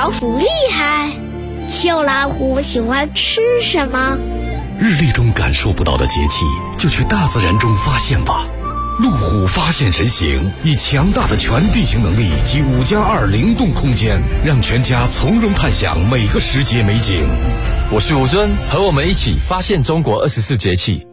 老虎厉害。秋老虎喜欢吃什么？ 日历中感受不到的节气，就去大自然中发现吧。路虎发现神行，以强大的全地形能力及5+2灵动空间，让全家从容探享每个时节美景。 我是吴尊，和我们一起发现中国24节气。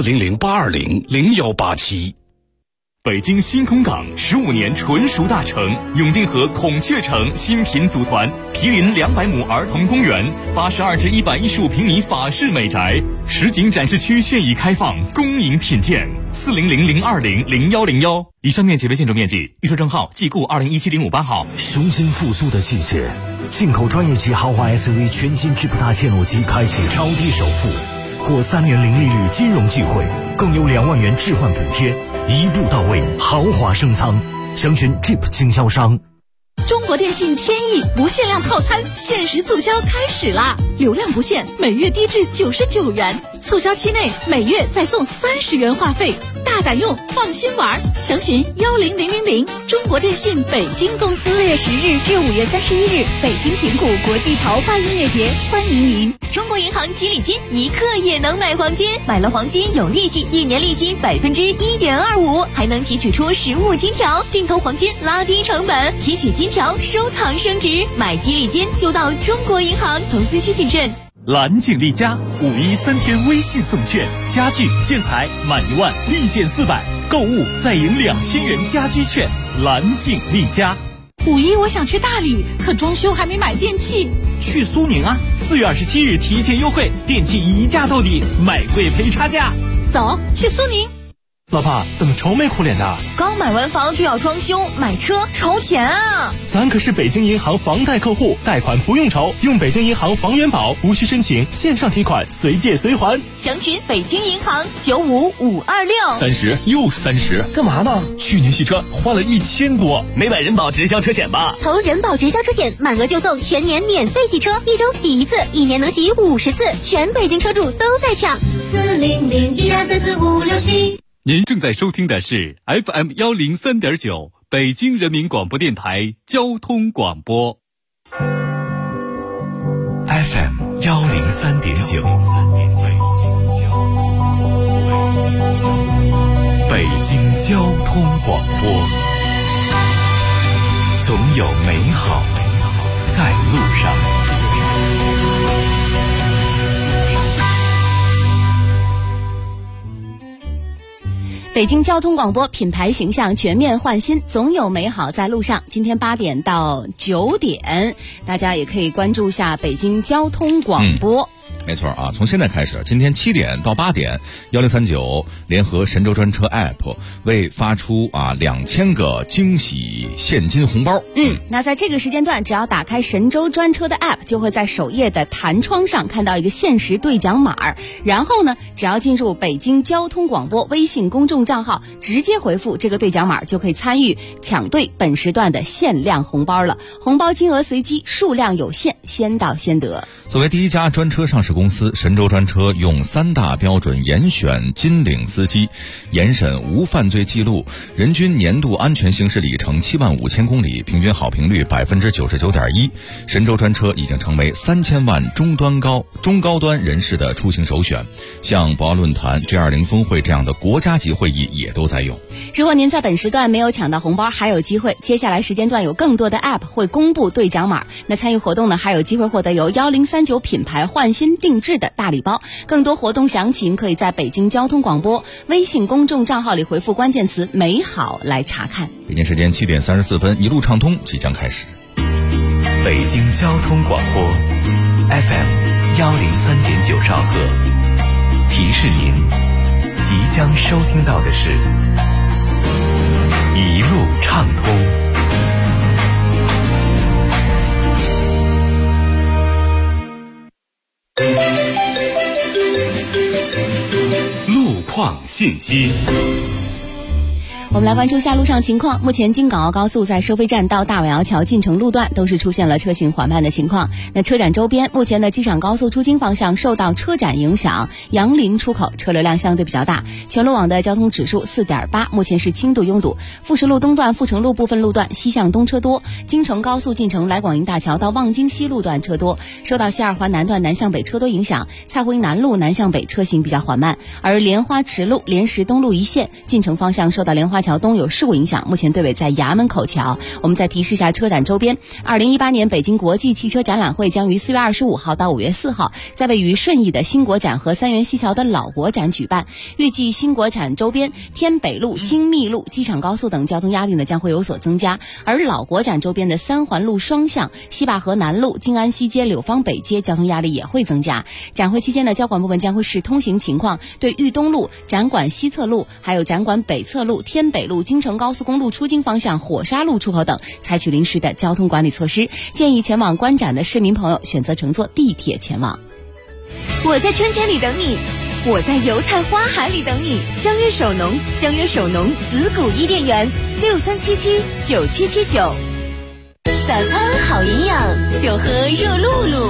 400-820-0187。 北京新空港15年纯熟大城，永定河孔雀城新品组团，毗邻200亩儿童公园，82至115平米法式美宅，实景展示区现已开放，恭迎品鉴。400-020-0101。以上面积为建筑面积，预售证号即故2017-058号。 雄心复苏的季节，进口专业级豪华 SUV 全新智普大切诺基开启超低首付，或3年零利率金融聚会，更有2万元置换补贴，一步到位，豪华升舱。详询 Jeep 经销商。 中国电信天翼不限量套餐限时促销开始啦！流量不限，每月低至99元，促销期内每月再送30元话费，大胆用，放心玩。详询10000。中国电信北京公司。4月10日至5月31日，北京平谷国际桃花音乐节，欢迎您。 中国银行吉利金一刻也能买黄金，买了黄金有利息，1年利息1.25%，还能提取出实物金条，定投黄金拉低成本，提取金条收藏升值。买吉利金就到中国银行，投资需谨慎。 蓝景丽家5一3天微信送券，家具建材满1万立减400，购物再赢2000元家居券。蓝景丽家。 5一我想去大理，可装修还没买电器。 去苏宁啊，4月27日提前优惠，电器一价到底，买贵赔差价。 走，去苏宁。 老婆，怎么愁眉苦脸的？ 刚买完房就要装修，买车愁钱啊！ 咱可是北京银行房贷客户，贷款不用愁，用北京银行房元宝，无需申请，线上提款，随借随还。 详询北京银行95526。 30又30， 干嘛呢？ 去年洗车花了1000多，没买人保直销车险吧？ 投人保直销车险，满额就送全年免费洗车，1周洗1次，1年能洗50次，全北京车主都在抢。400124456 您正在收听的是 FM 103.9北京人民广播电台交通广播。 FM 103.9，北京交通广播，总有美好在路上。 北京交通广播，品牌形象全面换新，总有美好在路上。今天8点到9点，大家也可以关注一下北京交通广播。 没错啊，从现在开始，今天7点到8点，1039联合神州专车 App 为发出2000个惊喜现金红包。 那在这个时间段，只要打开神州专车的 App， 就会在首页的弹窗上看到一个限时兑奖码，然后呢，只要进入北京交通广播微信公众账号，直接回复这个兑奖码，就可以参与抢兑本时段的限量红包了。红包金额随机，数量有限，先到先得。 作为第一家专车上市公司，神州专车用3大标准严选金领司机，严审无犯罪记录，人均年度安全行驶里程75000公里，平均好评率99.1%。神州专车已经成为3000万中高端人士的出行首选，像博鳌论坛、G20 峰会这样的国家级会议也都在用。 如果您在本时段没有抢到红包，还有机会，接下来时间段有更多的 App 会公布兑奖码。那参与活动呢，还有机会获得由1039品牌换新定制的大礼包。更多活动详情可以在北京交通广播微信公众账号里回复关键词美好来查看。 北京时间7点34分，一路畅通即将开始。 北京交通广播 FM 103.9兆赫，提示您即将收听到的是一路畅通。 路况信息。 我们来关注下路上情况。目前京港澳高速在收费站到大尾窑桥进城路段都是出现了车行缓慢的情况。那车展周边，目前的机场高速出京方向受到车展影响，杨林出口车流量相对比较大，全路网的交通指数 4.8， 目前是轻度拥堵。富士路东段富城路部分路段西向东车多，京承高速进城来广营大桥到望京西路段车多，受到西二环南段南向北车多影响，蔡湖营南路南向北车行比较缓慢。而莲花池路莲石东路一线进城方向受到莲花桥东有事故影响，目前队尾在衙门口桥。我们再提示一下车展周边，2018年北京国际汽车展览会将于4月25号到5月4号在位于顺义的新国展和三元西桥的老国展举办。预计新国展周边天北路、京密路、机场高速等交通压力呢将会有所增加，而老国展周边的三环路双向、西坝河南路、静安西街、柳芳北街交通压力也会增加。展会期间的交管部门将会视通行情况，对豫东路、展馆西侧路、还有展馆北侧路、天北路、京承高速公路出京方向火沙路出口等采取临时的交通管理措施，建议前往观展的市民朋友选择乘坐地铁前往。 我在春天里等你，我在油菜花海里等你。相约首农，相约首农子谷伊甸园，63779779。早餐好营养，就喝热露露。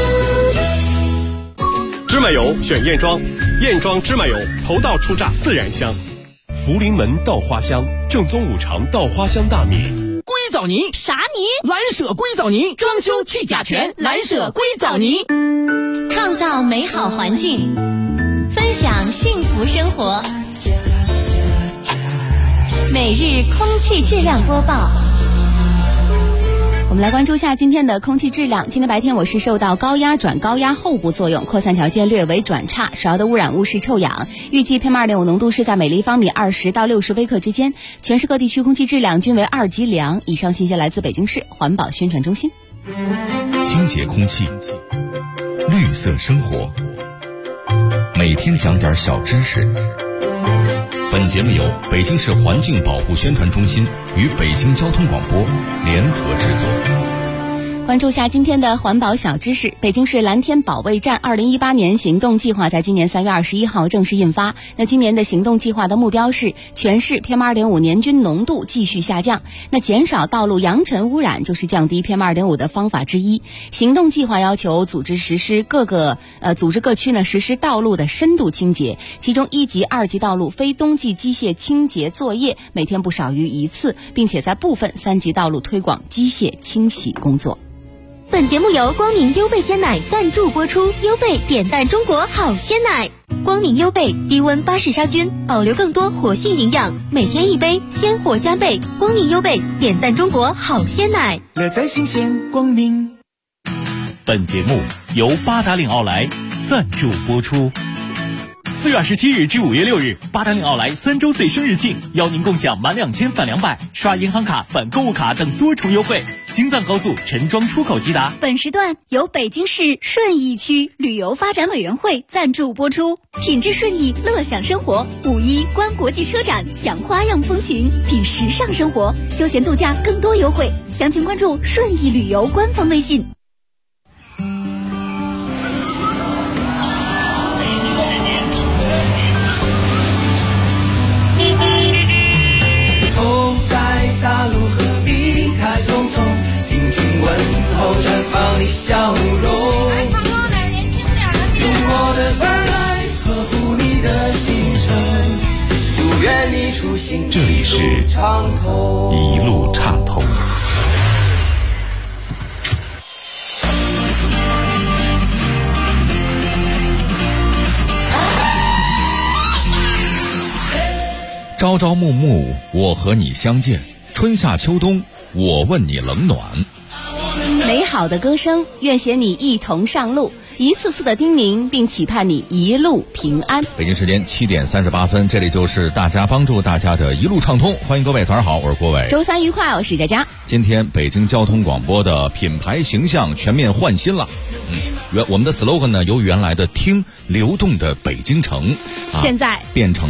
芝麻油选燕庄，燕庄芝麻油头道出榨，自然香。福临门稻花香，正宗五常稻花香大米。 硅藻泥啥泥？ 蓝舍硅藻泥，装修去甲醛，蓝舍硅藻泥。 创造美好环境，分享幸福生活。每日空气质量播报。 我们来关注一下今天的空气质量。今天白天我市受到高压转高压后部作用，扩散条件略为转差，主要的污染物是臭氧。预计 PM2.5 浓度是在每立方米20到60微克之间，全市各地区空气质量均为2级良。以上信息来自北京市环保宣传中心。 清洁空气，绿色生活，每天讲点小知识。本节目由北京市环境保护宣传中心与北京交通广播联合制作。 关注下今天的环保小知识。北京市蓝天保卫战2018年行动计划在今年3月21号正式印发。那今年的行动计划的目标是全市 PM2.5 年均浓度继续下降。那减少道路扬尘污染就是降低 PM2.5 的方法之一。行动计划要求组织各区呢实施道路的深度清洁，其中1级、2级道路非冬季机械清洁作业每天不少于1次，并且在部分3级道路推广机械清洗工作。 本节目由光明优贝鲜奶赞助播出，优贝点赞中国好鲜奶。光明优贝低温巴氏杀菌，保留更多活性营养，每天1杯，鲜活加倍。光明优贝点赞中国好鲜奶， 乐在新鲜光明。 本节目由八达岭奥莱赞助播出。4月27日至5月6日，八达岭奥莱3周岁生日庆，邀您共享满2000返200，刷银行卡返购物卡等多重优惠。京藏高速陈庄出口即达。 本时段由北京市顺义区旅游发展委员会赞助播出。品质顺义，乐享生活。5·1观国际车展，享花样风情，品时尚生活，休闲度假更多优惠。详情关注顺义旅游官方微信。 大路何必开匆匆，听听问候，绽放你笑容。用我的耳来呵护你的行程，祝愿你出行这里是一路畅通。朝朝暮暮，我和你相见。春夏秋冬，我问你冷暖。 美好的歌声，愿携你一同上路，一次次的叮咛，并期盼你一路平安。 北京时间7点38分，这里就是大家帮助大家的一路畅通。欢迎各位，早上好，我是郭伟。 周三愉快，我是佳佳。 今天北京交通广播的品牌形象全面换新了。我们的 slogan 呢，由原来的听流动的北京城， 现在变成了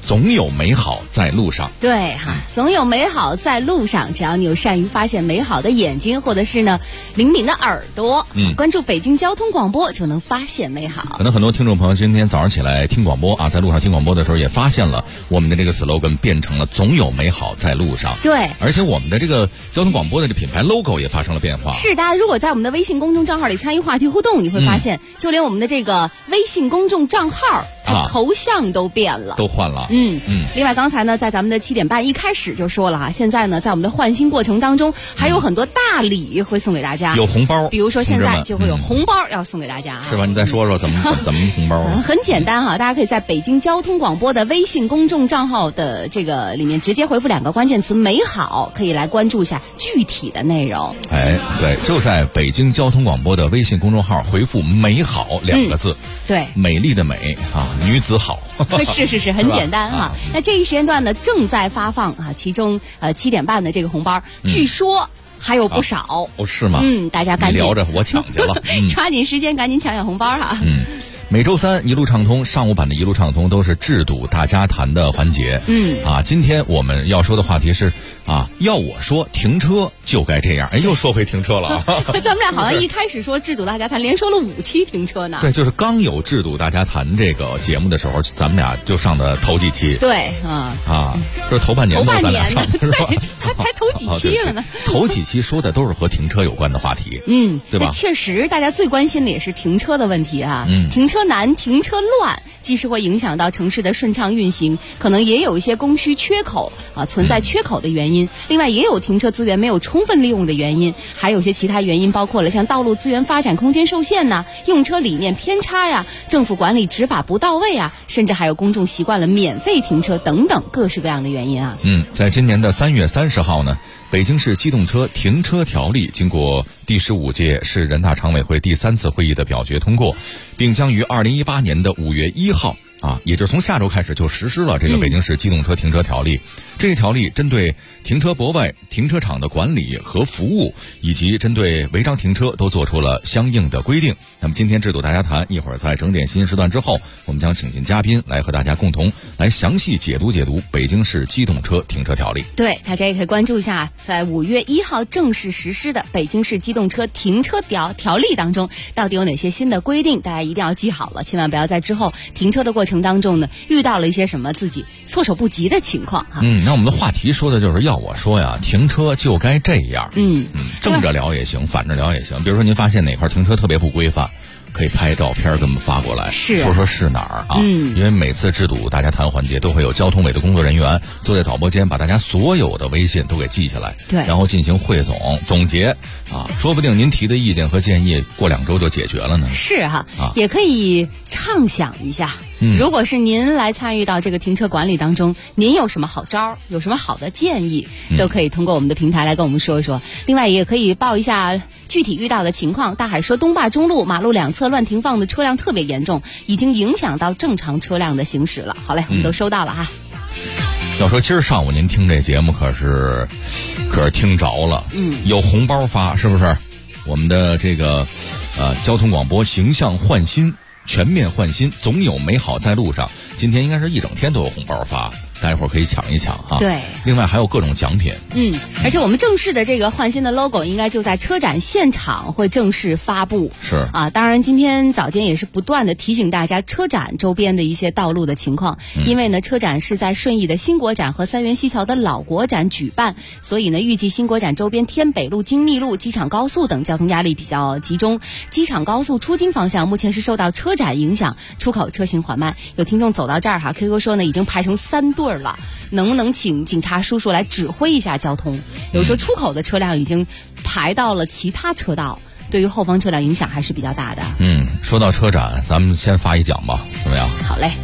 总有美好在路上。 对哈，总有美好在路上。只要你有善于发现美好的眼睛，或者是呢灵敏的耳朵，关注北京交通广播就能发现美好。 可能很多听众朋友今天早上起来听广播啊，在路上听广播的时候也发现了我们的这个 slogan 变成了总有美好在路上。 对， 而且我们的这个交通广播的这品牌 logo 也发生了变化。 是，大家如果在我们的微信公众账号里参与话题互动，你会发现就连我们的这个微信公众账号它头像都变了， 都换了。 另外刚才呢在咱们的7点半一开始就说了哈，现在呢在我们的换新过程当中还有很多大礼会送给大家， 有红包， 比如说现在就会有红包要送给大家， 是吧？你再说说怎么红包啊？ 很简单哈，大家可以在北京交通广播的微信公众账号的这个里面直接回复2个关键词美好，可以来关注一下具体的内容。 对，就在北京交通广播的微信公众号回复美好2个字， 对，美丽的美啊，女子好。 是很简单哈。那这一时间段呢正在发放啊，其中7点半的这个红包，据说还有不少。 是吗？ 大家赶紧聊着我抢去了， 抓紧时间赶紧抢红包哈。 每周三一路畅通上午版的一路畅通都是制堵大家谈的环节。今天我们要说的话题是要我说停车就该这样。又说回停车了咱们俩好像一开始说制堵大家谈连说了5期停车呢。 对，就是刚有制堵大家谈这个节目的时候，咱们俩就上的头几期。 对就是头半年呢咱俩上对，才头几期了呢。 头几期说的都是和停车有关的话题。对吧？ 确实大家最关心的也是停车的问题啊。停车难，停车乱，既是会影响到城市的顺畅运行，可能也有一些供需缺口存在缺口的原因。另外也有停车资源没有充分利用的原因，还有些其他原因，包括了像道路资源发展空间受限呐，用车理念偏差呀，政府管理执法不到位啊，甚至还有公众习惯了免费停车等等各式各样的原因啊。 在今年的3月30号呢，北京市机动车停车条例经过第15届市人大常委会第3次会议的表决通过，并将于2018年的5月1号也就是从下周开始就实施了这个北京市机动车停车条例。这一条例针对停车泊位、停车场的管理和服务，以及针对违章停车都做出了相应的规定。那么今天制度大家谈，一会儿在整点新时段之后，我们将请进嘉宾来和大家共同来详细解读北京市机动车停车条例。 对，大家也可以关注一下在5月1号正式实施的北京市机动车停车条例当中到底有哪些新的规定，大家一定要记好了，千万不要在之后停车的过程当中呢遇到了一些什么自己措手不及的情况那我们的话题说的就是要我说呀，停车就该这样。正着聊也行，反着聊也行。比如说您发现哪块停车特别不规范，可以拍照片给我们发过来，说说是哪儿啊？因为每次制堵大家谈环节都会有交通委的工作人员坐在导播间，把大家所有的微信都给记下来， 对， 然后进行汇总结说不定您提的意见和建议过2周就解决了呢。 是也可以畅想一下。如果是您来参与到这个停车管理当中，您有什么好招，有什么好的建议，都可以通过我们的平台来跟我们说一说。另外也可以报一下具体遇到的情况。大海说东坝中路马路两侧乱停放的车辆特别严重，已经影响到正常车辆的行驶了。好嘞，我们都收到了哈。 要说今儿上午您听这节目可是听着了，有红包发，是不是？我们的这个交通广播形象换新，全面换新，总有美好在路上。今天应该是一整天都有红包发，待会儿可以抢一抢哈。 对， 另外还有各种奖品。 而且我们正式的这个换新的 logo 应该就在车展现场会正式发布。 是当然今天早间也是不断的提醒大家车展周边的一些道路的情况，因为呢车展是在顺义的新国展和三元西桥的老国展举办，所以呢预计新国展周边天北路、京密路、机场高速等交通压力比较集中。机场高速出京方向目前是受到车展影响，出口车行缓慢。有听众走到这儿QQ 说呢已经排成3对了，能不能请警察叔叔来指挥一下交通？有时候出口的车辆已经排到了其他车道，对于后方车辆影响还是比较大的。 说到车展，咱们先发一奖吧，怎么样？ 好嘞。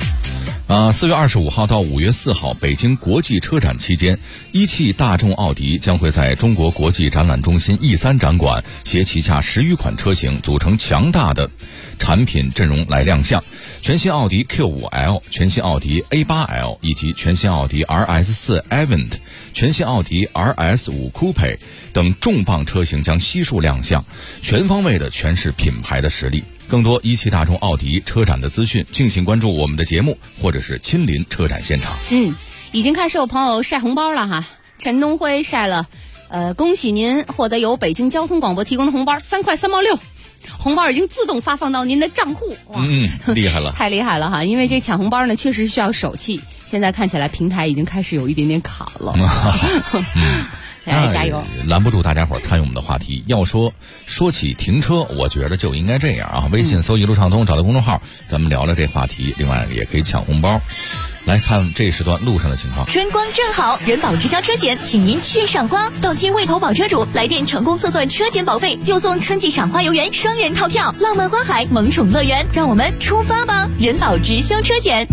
4月25号到5月4号，北京国际车展期间，一汽大众奥迪将会在中国国际展览中心 E3 展馆携旗下10余款车型组成强大的产品阵容来亮相。全新奥迪 Q5L、全新奥迪 A8L 以及全新奥迪 RS4 Avant、全新奥迪 RS5 Coupe 等重磅车型将悉数亮相，全方位的诠释品牌的实力。 更多一汽大众奥迪车展的资讯，敬请关注我们的节目，或者是亲临车展现场。 已经开始有朋友晒红包了哈。陈东辉晒了，恭喜您获得由北京交通广播提供的红包3块3毛6，红包已经自动发放到您的账户。哇， 厉害了， 太厉害了哈！因为这抢红包呢，确实需要手气，现在看起来平台已经开始有一点点卡了。来加油！ 拦不住大家伙参与我们的话题。要说起停车，我觉得就应该这样啊！微信搜一路畅通，找到公众号，咱们聊聊这话题。另外也可以抢红包。来看这时段路上的情况。 春光正好，人保直销车险，请您去赏花。到期未投保车主来电成功测算车险保费，就送春季赏花游园双人套票，浪漫花海萌宠乐园。让我们出发吧！人保直销车险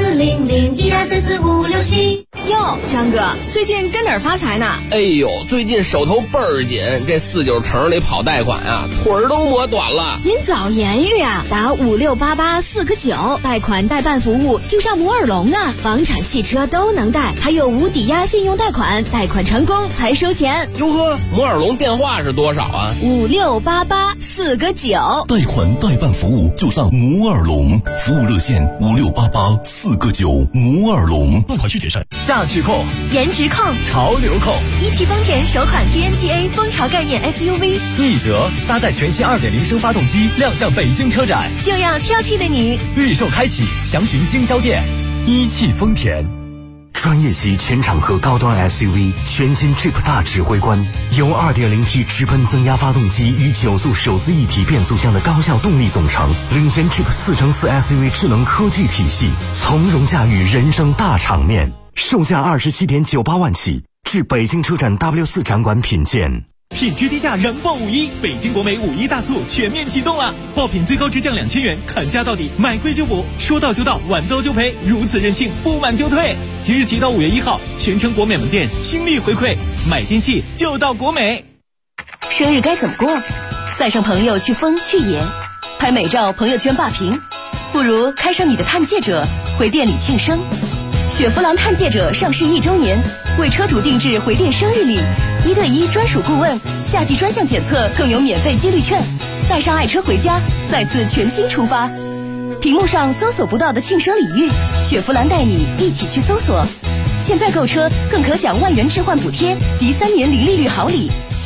40012344567。 哟，张哥，最近跟哪儿发财呢？ 哎呦，最近手头倍儿紧，这49城里跑贷款啊，腿儿都磨短了。 您早言语啊，打5688-4个9，贷款代办服务就上摩尔龙啊，房产、汽车都能贷，还有无抵押信用贷款，贷款成功才收钱。 哟呵，摩尔龙电话是多少啊 ？5688-4个9， 贷款代办服务就上摩尔龙，服务热线5688-4个9，摩尔龙。贷款需谨慎。 价趣控、 颜值控、 潮流控， 一汽丰田首款 DNGA 风潮概念 SUV， 奕泽搭载全新2.0升发动机亮相北京车展， 就要挑剔的你。 预售开启，详询经销店。一汽丰田。 专业级全场合高端 SUV 全新 Jeep 大指挥官，由 2.0T 直喷增压发动机与9速手自一体变速箱的高效动力总成，领先 Jeep 4×4 SUV 智能科技体系，从容驾驭人生大场面。售价27.98万起，至北京车展 W4 展馆品鉴。 品质低价燃爆5·1，北京国美5·1大促全面启动了，爆品最高直降2000元，砍价到底，买贵就补，说到就到，晚到就赔，如此任性，不满就退。即日起到5月1号，全城国美门店倾力回馈，买电器就到国美。 生日该怎么过？载上朋友去疯去野，拍美照朋友圈霸屏，不如开上你的探界者，回店里庆生。雪佛兰探界者上市1周年，为车主定制回店生日礼，1对1专属顾问，夏季专项检测更有免费激励券，带上爱车回家，再次全新出发。屏幕上搜索不到的庆生礼遇，雪佛兰带你一起去搜索。现在购车更可享万元置换补贴及3年零利率好礼。